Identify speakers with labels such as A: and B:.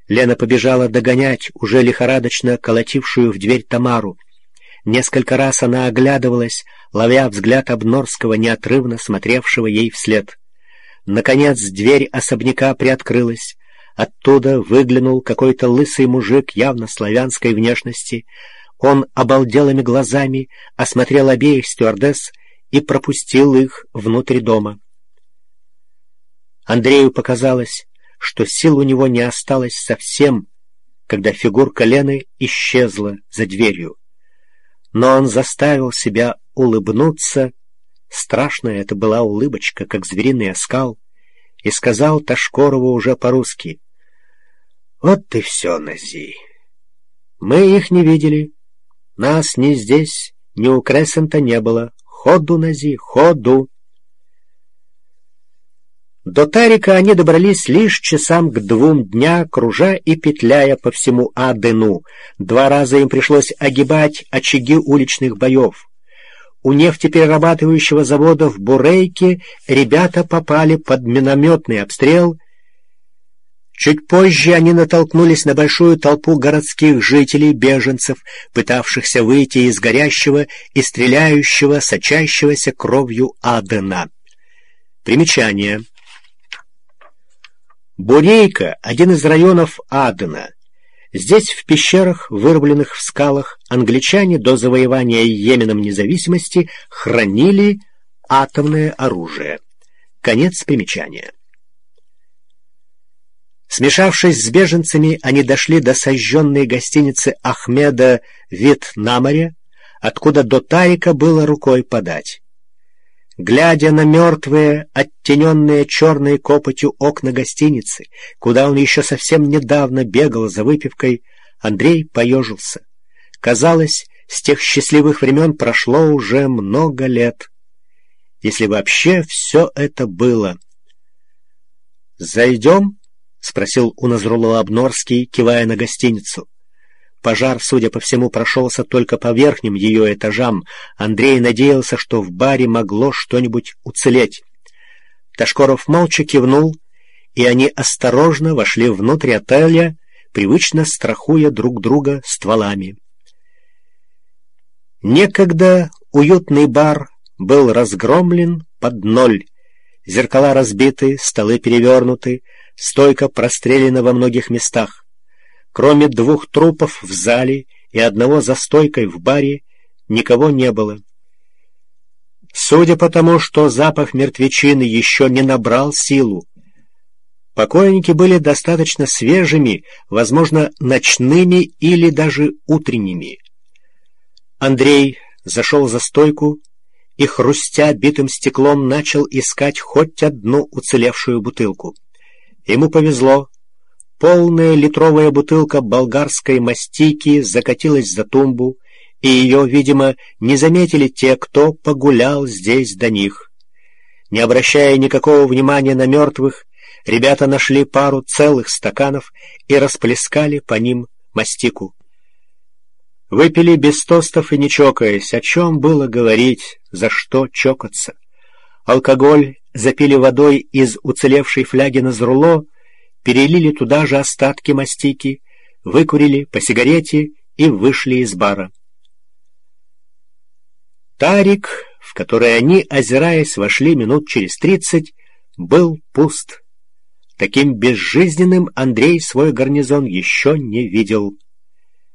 A: Лена побежала догонять уже лихорадочно колотившую в дверь Тамару. Несколько раз она оглядывалась, ловя взгляд Обнорского, неотрывно смотревшего ей вслед. Наконец дверь особняка приоткрылась. Оттуда выглянул какой-то лысый мужик явно славянской внешности. Он обалделыми глазами осмотрел обеих стюардесс и пропустил их внутрь дома. Андрею показалось, что сил у него не осталось совсем, когда фигурка Лены исчезла за дверью. Но он заставил себя улыбнуться, страшная это была улыбочка, как звериный оскал, и сказал Ташкорову уже по-русски: «Вот и все, Нази. Мы их не видели. Нас ни здесь, ни у Кресента не было. Ходу, Нази, ходу!» До Тарика они добрались лишь часам к 2 дня, кружа и петляя по всему Адену. 2 раза им пришлось огибать очаги уличных боев. У нефтеперерабатывающего завода в Бурейке ребята попали под минометный обстрел. Чуть позже они натолкнулись на большую толпу городских жителей, беженцев, пытавшихся выйти из горящего и стреляющего, сочащегося кровью Адена. Примечание. Бурейка — один из районов Адена. Здесь, в пещерах, вырубленных в скалах, англичане до завоевания Йеменом независимости хранили атомное оружие. Конец примечания. Смешавшись с беженцами, они дошли до сожженной гостиницы Ахмеда «Вид на море», откуда до Тарика было рукой подать. Глядя на мертвые, оттененные черной копотью окна гостиницы, куда он еще совсем недавно бегал за выпивкой, Андрей поежился. Казалось, с тех счастливых времен прошло уже много лет. Если вообще все это было. «Зайдем?» — спросил у Назрулла Обнорский, кивая на гостиницу. Пожар, судя по всему, прошелся только по верхним ее этажам. Андрей надеялся, что в баре могло что-нибудь уцелеть. Ташкоров молча кивнул, и они осторожно вошли внутрь отеля, привычно страхуя друг друга стволами. Некогда уютный бар был разгромлен под ноль. Зеркала разбиты, столы перевернуты, стойка прострелена во многих местах. Кроме 2 трупов в зале и 1 за стойкой в баре никого не было. Судя по тому, что запах мертвечины еще не набрал силу, покойники были достаточно свежими, возможно, ночными или даже утренними. Андрей зашел за стойку и, хрустя битым стеклом, начал искать хоть одну уцелевшую бутылку. Ему повезло. Полная литровая бутылка болгарской мастики закатилась за тумбу, и ее, видимо, не заметили те, кто погулял здесь до них. Не обращая никакого внимания на мертвых, ребята нашли пару целых стаканов и расплескали по ним мастику. Выпили без тостов и не чокаясь, о чем было говорить, за что чокаться. Алкоголь запили водой из уцелевшей фляги Назрулло, перелили туда же остатки мастики, выкурили по сигарете и вышли из бара. Тарик, в который они, озираясь, вошли минут через 30, был пуст. Таким безжизненным Андрей свой гарнизон еще не видел.